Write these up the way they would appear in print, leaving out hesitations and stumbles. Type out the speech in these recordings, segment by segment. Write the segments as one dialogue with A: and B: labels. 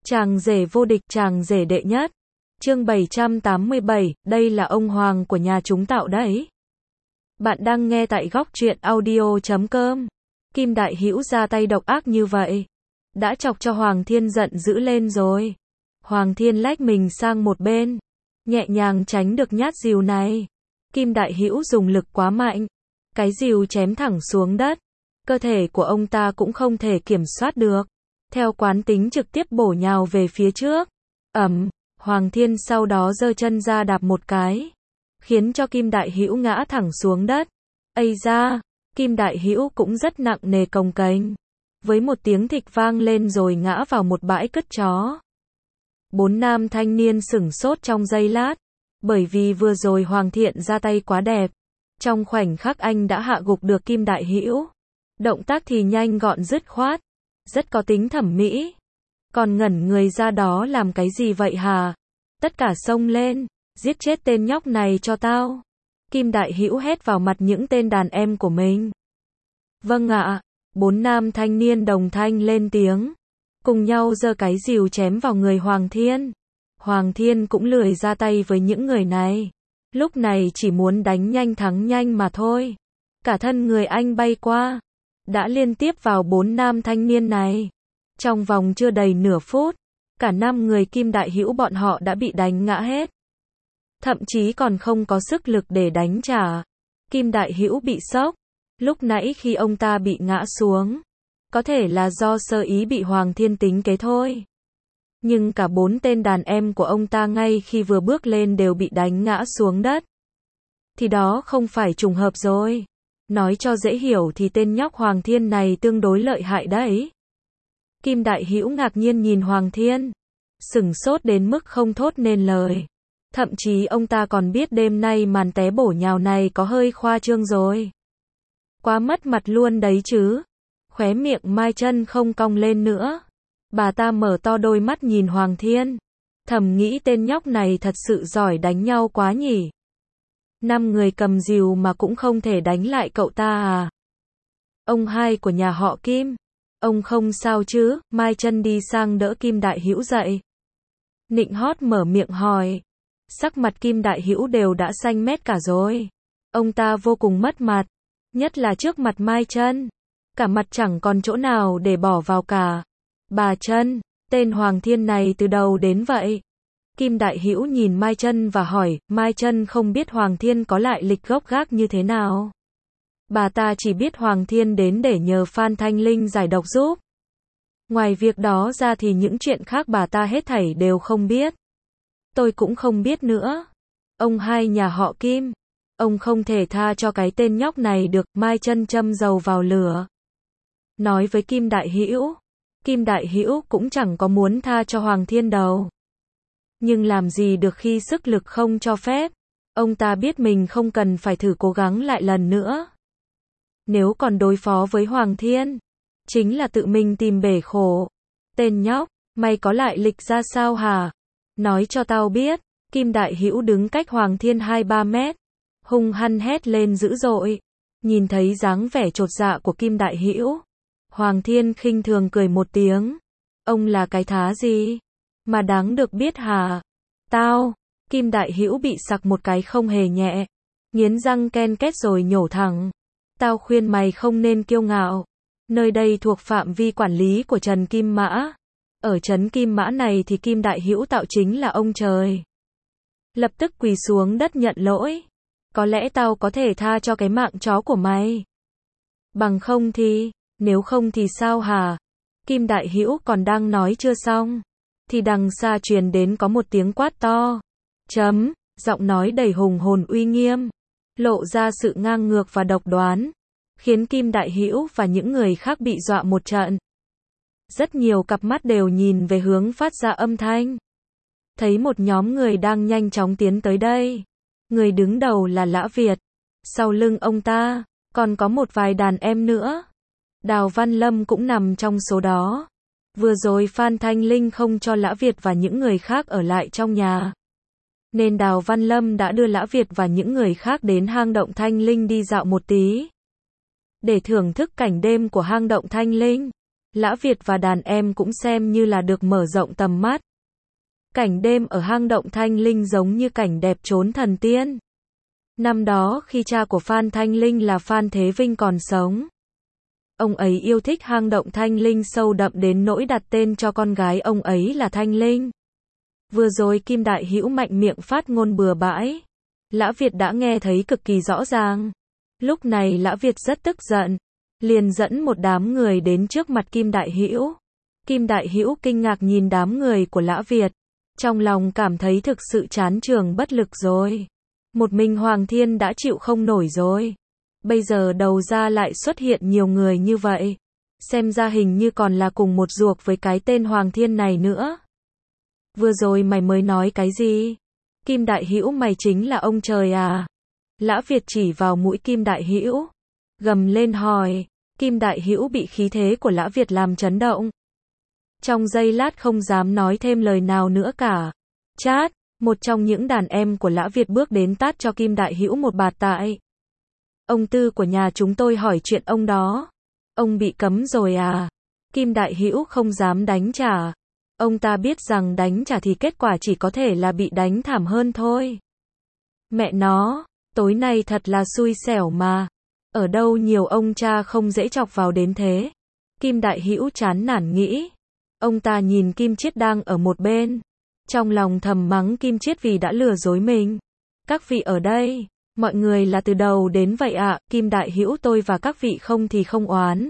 A: Chàng rể vô địch, chàng rể đệ nhất. Chương 787, đây là ông Hoàng của nhà chúng tạo đấy. Bạn đang nghe tại góc truyện audio.com. Kim Đại Hữu ra tay độc ác như vậy, đã chọc cho Hoàng Thiên giận dữ lên rồi. Hoàng Thiên lách mình sang một bên, nhẹ nhàng tránh được nhát rìu này. Kim Đại Hữu dùng lực quá mạnh, cái rìu chém thẳng xuống đất. Cơ thể của ông ta cũng không thể kiểm soát được, theo quán tính trực tiếp bổ nhào về phía trước. Hoàng Thiên sau đó giơ chân ra đạp một cái, khiến cho Kim Đại Hữu ngã thẳng xuống đất. Ây da, Kim Đại Hữu cũng rất nặng nề cồng kềnh, với một tiếng thịch vang lên rồi ngã vào một bãi cứt chó. Bốn nam thanh niên sửng sốt trong giây lát, bởi vì vừa rồi Hoàng Thiện ra tay quá đẹp. Trong khoảnh khắc anh đã hạ gục được Kim Đại Hữu. Động tác thì nhanh gọn dứt khoát, rất có tính thẩm mỹ. Còn ngẩn người ra đó làm cái gì vậy hả? Tất cả xông lên, giết chết tên nhóc này cho tao. Kim Đại Hữu hét vào mặt những tên đàn em của mình. Vâng ạ, bốn nam thanh niên đồng thanh lên tiếng, cùng nhau giơ cái rìu chém vào người Hoàng Thiên. Hoàng Thiên cũng lười ra tay với những người này, lúc này chỉ muốn đánh nhanh thắng nhanh mà thôi. Cả thân người anh bay qua, đã liên tiếp vào bốn nam thanh niên này. Trong vòng chưa đầy nửa phút, cả 5 người Kim Đại Hữu bọn họ đã bị đánh ngã hết. Thậm chí còn không có sức lực để đánh trả. Kim Đại Hữu bị sốc. Lúc nãy khi ông ta bị ngã xuống, có thể là do sơ ý bị Hoàng Thiên tính kế thôi. Nhưng cả 4 tên đàn em của ông ta ngay khi vừa bước lên đều bị đánh ngã xuống đất. Thì đó không phải trùng hợp rồi. Nói cho dễ hiểu thì tên nhóc Hoàng Thiên này tương đối lợi hại đấy. Kim Đại Hữu ngạc nhiên nhìn Hoàng Thiên, sửng sốt đến mức không thốt nên lời. Thậm chí ông ta còn biết đêm nay màn té bổ nhào này có hơi khoa trương rồi. Quá mất mặt luôn đấy chứ. Khóe miệng Mai Chân không cong lên nữa. Bà ta mở to đôi mắt nhìn Hoàng Thiên, thầm nghĩ tên nhóc này thật sự giỏi đánh nhau quá nhỉ. 5 người cầm rìu mà cũng không thể đánh lại cậu ta à? Ông hai của nhà họ Kim, ông không sao chứ? Mai Chân đi sang đỡ Kim Đại Hữu dậy, nịnh hót mở miệng hỏi. Sắc mặt Kim Đại Hữu đều đã xanh mét cả rồi. Ông ta vô cùng mất mặt, nhất là trước mặt Mai Chân, cả mặt chẳng còn chỗ nào để bỏ vào cả. Bà Chân, tên Hoàng Thiên này từ đầu đến vậy? Kim Đại Hữu nhìn Mai Chân và hỏi. Mai Chân không biết Hoàng Thiên có lại lịch gốc gác như thế nào. Bà ta chỉ biết Hoàng Thiên đến để nhờ Phan Thanh Linh giải độc giúp. Ngoài việc đó ra thì những chuyện khác bà ta hết thảy đều không biết. Tôi cũng không biết nữa. Ông hai nhà họ Kim, ông không thể tha cho cái tên nhóc này được. Mai Chân châm dầu vào lửa, nói với Kim Đại Hữu. Kim Đại Hữu cũng chẳng có muốn tha cho Hoàng Thiên đâu. Nhưng làm gì được khi sức lực không cho phép. Ông ta biết mình không cần phải thử cố gắng lại lần nữa. Nếu còn đối phó với Hoàng Thiên, chính là tự mình tìm bể khổ. Tên nhóc, mày có lại lịch ra sao hả? Nói cho tao biết. Kim Đại Hữu đứng cách Hoàng Thiên 2-3 mét, hung hăng hét lên dữ dội. Nhìn thấy dáng vẻ chột dạ của Kim Đại Hữu, Hoàng Thiên khinh thường cười một tiếng. Ông là cái thá gì mà đáng được biết hả? Tao. Kim Đại Hữu bị sặc một cái không hề nhẹ, nghiến răng ken két rồi nhổ thẳng. Tao khuyên mày không nên kiêu ngạo. Nơi đây thuộc phạm vi quản lý của Trần Kim Mã. Ở trấn Kim Mã này thì Kim Đại Hữu tạo chính là ông trời. Lập tức quỳ xuống đất nhận lỗi. Có lẽ tao có thể tha cho cái mạng chó của mày. Bằng không thì, nếu không thì sao hả? Kim Đại Hữu còn đang nói chưa xong, thì đằng xa truyền đến có một tiếng quát to. Giọng nói đầy hùng hồn uy nghiêm, lộ ra sự ngang ngược và độc đoán, khiến Kim Đại Hữu và những người khác bị dọa một trận. Rất nhiều cặp mắt đều nhìn về hướng phát ra âm thanh. Thấy một nhóm người đang nhanh chóng tiến tới đây. Người đứng đầu là Lã Việt. Sau lưng ông ta, còn có một vài đàn em nữa. Đào Văn Lâm cũng nằm trong số đó. Vừa rồi Phan Thanh Linh không cho Lã Việt và những người khác ở lại trong nhà, nên Đào Văn Lâm đã đưa Lã Việt và những người khác đến hang động Thanh Linh đi dạo một tí, để thưởng thức cảnh đêm của hang động Thanh Linh. Lã Việt và đàn em cũng xem như là được mở rộng tầm mắt. Cảnh đêm ở hang động Thanh Linh giống như cảnh đẹp trốn thần tiên. Năm đó khi cha của Phan Thanh Linh là Phan Thế Vinh còn sống, ông ấy yêu thích hang động Thanh Linh sâu đậm đến nỗi đặt tên cho con gái ông ấy là Thanh Linh. Vừa rồi Kim Đại Hữu mạnh miệng phát ngôn bừa bãi, Lã Việt đã nghe thấy cực kỳ rõ ràng. Lúc này Lã Việt rất tức giận, liền dẫn một đám người đến trước mặt Kim Đại Hữu. Kim Đại Hữu kinh ngạc nhìn đám người của Lã Việt, trong lòng cảm thấy thực sự chán trường bất lực rồi. Một mình Hoàng Thiên đã chịu không nổi rồi. Bây giờ đầu ra lại xuất hiện nhiều người như vậy. Xem ra hình như còn là cùng một ruột với cái tên Hoàng Thiên này nữa. Vừa rồi mày mới nói cái gì? Kim Đại Hữu mày chính là ông trời à? Lã Việt chỉ vào mũi Kim Đại Hữu, gầm lên hỏi. Kim Đại Hữu bị khí thế của Lã Việt làm chấn động. Trong giây lát không dám nói thêm lời nào nữa cả. Chát, một trong những đàn em của Lã Việt bước đến tát cho Kim Đại Hữu một bạt tại. Ông Tư của nhà chúng tôi hỏi chuyện ông đó. Ông bị cấm rồi à? Kim Đại Hữu không dám đánh trả. Ông ta biết rằng đánh trả thì kết quả chỉ có thể là bị đánh thảm hơn thôi. Mẹ nó, tối nay thật là xui xẻo mà. Ở đâu nhiều ông cha không dễ chọc vào đến thế. Kim Đại Hữu chán nản nghĩ. Ông ta nhìn Kim Chiết đang ở một bên, trong lòng thầm mắng Kim Chiết vì đã lừa dối mình. Các vị ở đây, mọi người là từ đầu đến vậy ạ, Kim Đại Hữu tôi và các vị không thì không oán.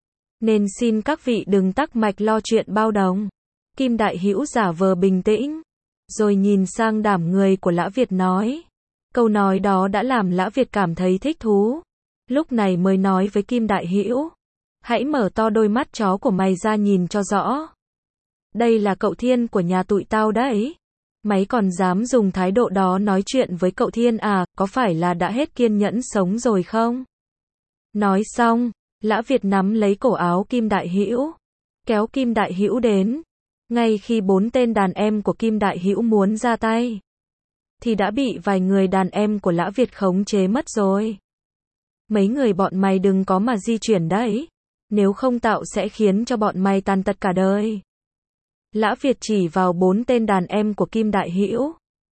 A: Nên xin các vị đừng tắc mạch lo chuyện bao đồng. Kim Đại Hữu giả vờ bình tĩnh, rồi nhìn sang đám người của Lã Việt nói. Câu nói đó đã làm Lã Việt cảm thấy thích thú. Lúc này mới nói với Kim Đại Hữu. Hãy mở to đôi mắt chó của mày ra nhìn cho rõ. Đây là cậu Thiên của nhà tụi tao đấy. Mày còn dám dùng thái độ đó nói chuyện với cậu Thiên à, có phải là đã hết kiên nhẫn sống rồi không? Nói xong, Lã Việt nắm lấy cổ áo Kim Đại Hữu, kéo Kim Đại Hữu đến. Ngay khi 4 tên đàn em của Kim Đại Hữu muốn ra tay, thì đã bị vài người đàn em của Lã Việt khống chế mất rồi. Mấy người bọn mày đừng có mà di chuyển đấy. Nếu không tạo sẽ khiến cho bọn mày tàn tật cả đời. Lã Việt chỉ vào 4 tên đàn em của Kim Đại Hữu.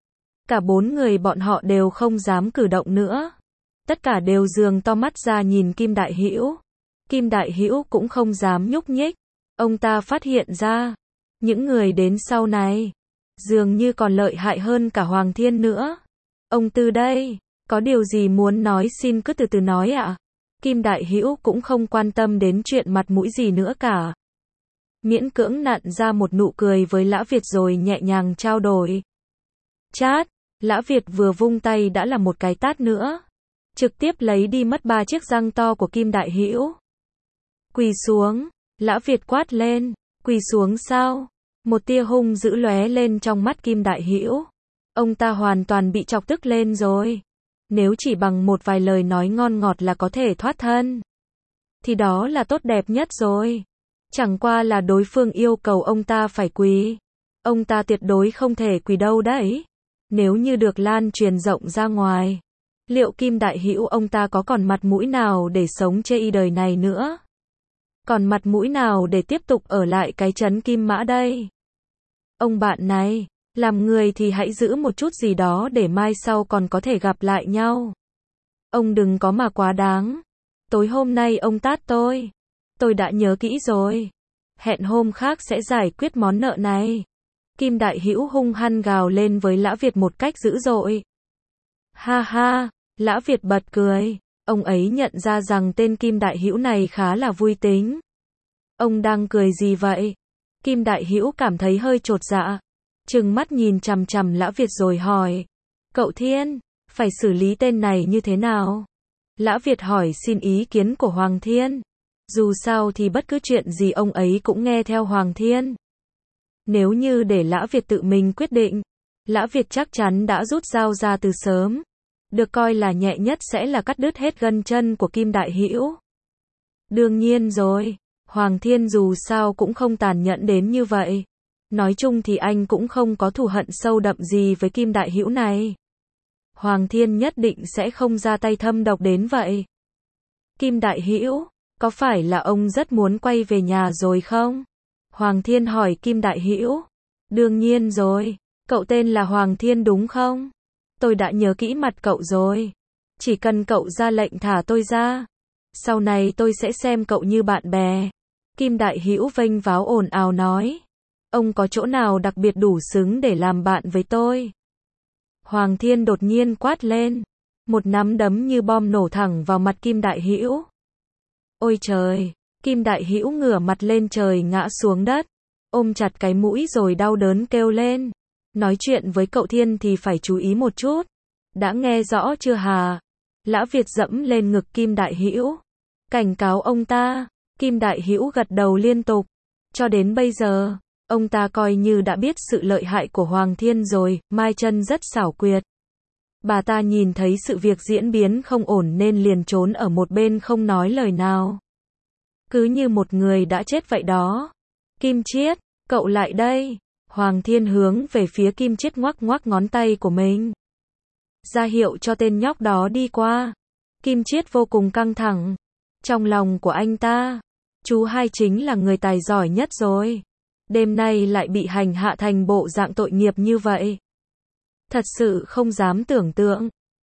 A: Cả 4 người bọn họ đều không dám cử động nữa. Tất cả đều giương to mắt ra nhìn Kim Đại Hữu. Kim Đại Hữu cũng không dám nhúc nhích. Ông ta phát hiện ra, những người đến sau này dường như còn lợi hại hơn cả Hoàng Thiên nữa. Ông Tư đây, có điều gì muốn nói xin cứ từ từ nói ạ. Kim Đại Hữu cũng không quan tâm đến chuyện mặt mũi gì nữa cả. Miễn cưỡng nặn ra một nụ cười với Lã Việt rồi nhẹ nhàng trao đổi. Chát, Lã Việt vừa vung tay đã là một cái tát nữa. Trực tiếp lấy đi mất 3 chiếc răng to của Kim Đại Hữu. Quỳ xuống, Lã Việt quát lên. Quỳ xuống sao? Một tia hung dữ lóe lên trong mắt Kim Đại Hữu. Ông ta hoàn toàn bị chọc tức lên rồi. Nếu chỉ bằng một vài lời nói ngon ngọt là có thể thoát thân, thì đó là tốt đẹp nhất rồi. Chẳng qua là đối phương yêu cầu ông ta phải quỳ. Ông ta tuyệt đối không thể quỳ đâu đấy. Nếu như được lan truyền rộng ra ngoài, liệu Kim Đại Hữu ông ta có còn mặt mũi nào để sống chê y đời này nữa? Còn mặt mũi nào để tiếp tục ở lại cái trấn Kim Mã đây? Ông bạn này, làm người thì hãy giữ một chút gì đó để mai sau còn có thể gặp lại nhau. Ông đừng có mà quá đáng. Tối hôm nay ông tát tôi đã nhớ kỹ rồi. Hẹn hôm khác sẽ giải quyết món nợ này. Kim Đại Hữu hung hăng gào lên với Lã Việt một cách dữ dội. Ha ha, Lã Việt bật cười. Ông ấy nhận ra rằng tên Kim Đại Hữu này khá là vui tính. Ông đang cười gì vậy? Kim Đại Hữu cảm thấy hơi chột dạ, trừng mắt nhìn chằm chằm Lã Việt rồi hỏi. Cậu Thiên, phải xử lý tên này như thế nào? Lã Việt hỏi xin ý kiến của Hoàng Thiên. Dù sao thì bất cứ chuyện gì ông ấy cũng nghe theo Hoàng Thiên. Nếu như để Lã Việt tự mình quyết định, Lã Việt chắc chắn đã rút dao ra từ sớm. Được coi là nhẹ nhất sẽ là cắt đứt hết gân chân của Kim Đại Hữu. Đương nhiên rồi, Hoàng Thiên dù sao cũng không tàn nhẫn đến như vậy. Nói chung thì anh cũng không có thù hận sâu đậm gì với Kim Đại Hữu này. Hoàng Thiên nhất định sẽ không ra tay thâm độc đến vậy. Kim Đại Hữu, Có phải là ông rất muốn quay về nhà rồi không? Hoàng Thiên hỏi Kim Đại Hữu. Đương nhiên rồi. Cậu tên là Hoàng Thiên đúng không? Tôi đã nhớ kỹ mặt cậu rồi. Chỉ cần cậu ra lệnh thả tôi ra. Sau này tôi sẽ xem cậu như bạn bè. Kim Đại Hữu vênh váo ồn ào nói. Ông có chỗ nào đặc biệt đủ xứng để làm bạn với tôi? Hoàng Thiên đột nhiên quát lên. Một nắm đấm như bom nổ thẳng vào mặt Kim Đại Hữu. Ôi trời! Kim Đại Hữu ngửa mặt lên trời ngã xuống đất. Ôm chặt cái mũi rồi đau đớn kêu lên. Nói chuyện với cậu Thiên thì phải chú ý một chút. Đã nghe rõ chưa hả? Lã Việt dẫm lên ngực Kim Đại Hữu. Cảnh cáo ông ta. Kim Đại Hữu gật đầu liên tục. Cho đến bây giờ, ông ta coi như đã biết sự lợi hại của Hoàng Thiên rồi. Mai Chân rất xảo quyệt. Bà ta nhìn thấy sự việc diễn biến không ổn nên liền trốn ở một bên không nói lời nào. Cứ như một người đã chết vậy đó. Kim Chiết, cậu lại đây. Hoàng Thiên hướng về phía Kim Chiết ngoắc ngoắc ngón tay của mình. Ra hiệu cho tên nhóc đó đi qua. Kim Chiết vô cùng căng thẳng. Trong lòng của anh ta, chú hai chính là người tài giỏi nhất rồi. Đêm nay lại bị hành hạ thành bộ dạng tội nghiệp như vậy. Thật sự không dám tưởng tượng.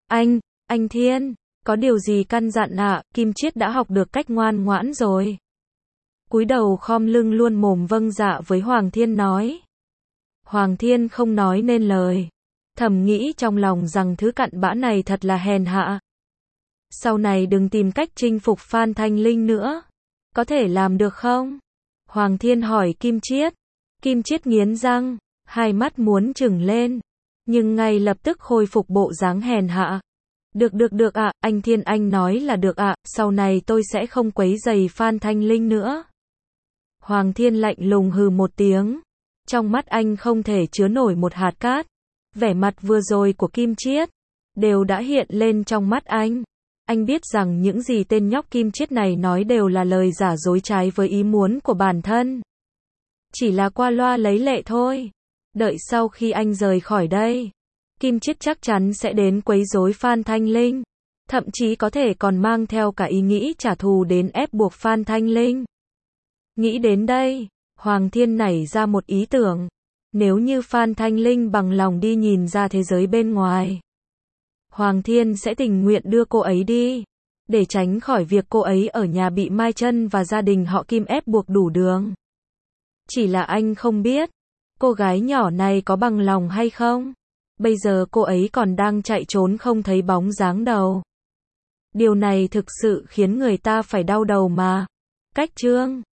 A: Anh Thiên, có điều gì căn dặn ạ? Kim Chiết đã học được cách ngoan ngoãn rồi. Cúi đầu khom lưng luôn mồm vâng dạ với Hoàng Thiên nói. Hoàng Thiên không nói nên lời. Thầm nghĩ trong lòng rằng thứ cặn bã này thật là hèn hạ. Sau này đừng tìm cách chinh phục Phan Thanh Linh nữa. Có thể làm được không? Hoàng Thiên hỏi Kim Chiết. Kim Chiết nghiến răng, hai mắt muốn trừng lên. Nhưng ngay lập tức khôi phục bộ dáng hèn hạ. Được ạ, anh Thiên anh nói là được ạ, sau này tôi sẽ không quấy rầy Phan Thanh Linh nữa. Hoàng Thiên lạnh lùng hừ một tiếng. Trong mắt anh không thể chứa nổi một hạt cát. Vẻ mặt vừa rồi của Kim Chiết đều đã hiện lên trong mắt anh. Anh biết rằng những gì tên nhóc Kim Chiết này nói đều là lời giả dối trái với ý muốn của bản thân. Chỉ là qua loa lấy lệ thôi. Đợi sau khi anh rời khỏi đây, Kim Chiết chắc chắn sẽ đến quấy rối Phan Thanh Linh. Thậm chí có thể còn mang theo cả ý nghĩ trả thù đến ép buộc Phan Thanh Linh. Nghĩ đến đây, Hoàng Thiên nảy ra một ý tưởng. Nếu như Phan Thanh Linh bằng lòng đi nhìn ra thế giới bên ngoài, Hoàng Thiên sẽ tình nguyện đưa cô ấy đi, để tránh khỏi việc cô ấy ở nhà bị Mai Chân và gia đình họ Kim ép buộc đủ đường. Chỉ là anh không biết, cô gái nhỏ này có bằng lòng hay không? Bây giờ cô ấy còn đang chạy trốn không thấy bóng dáng đâu. Điều này thực sự khiến người ta phải đau đầu mà. Cách chương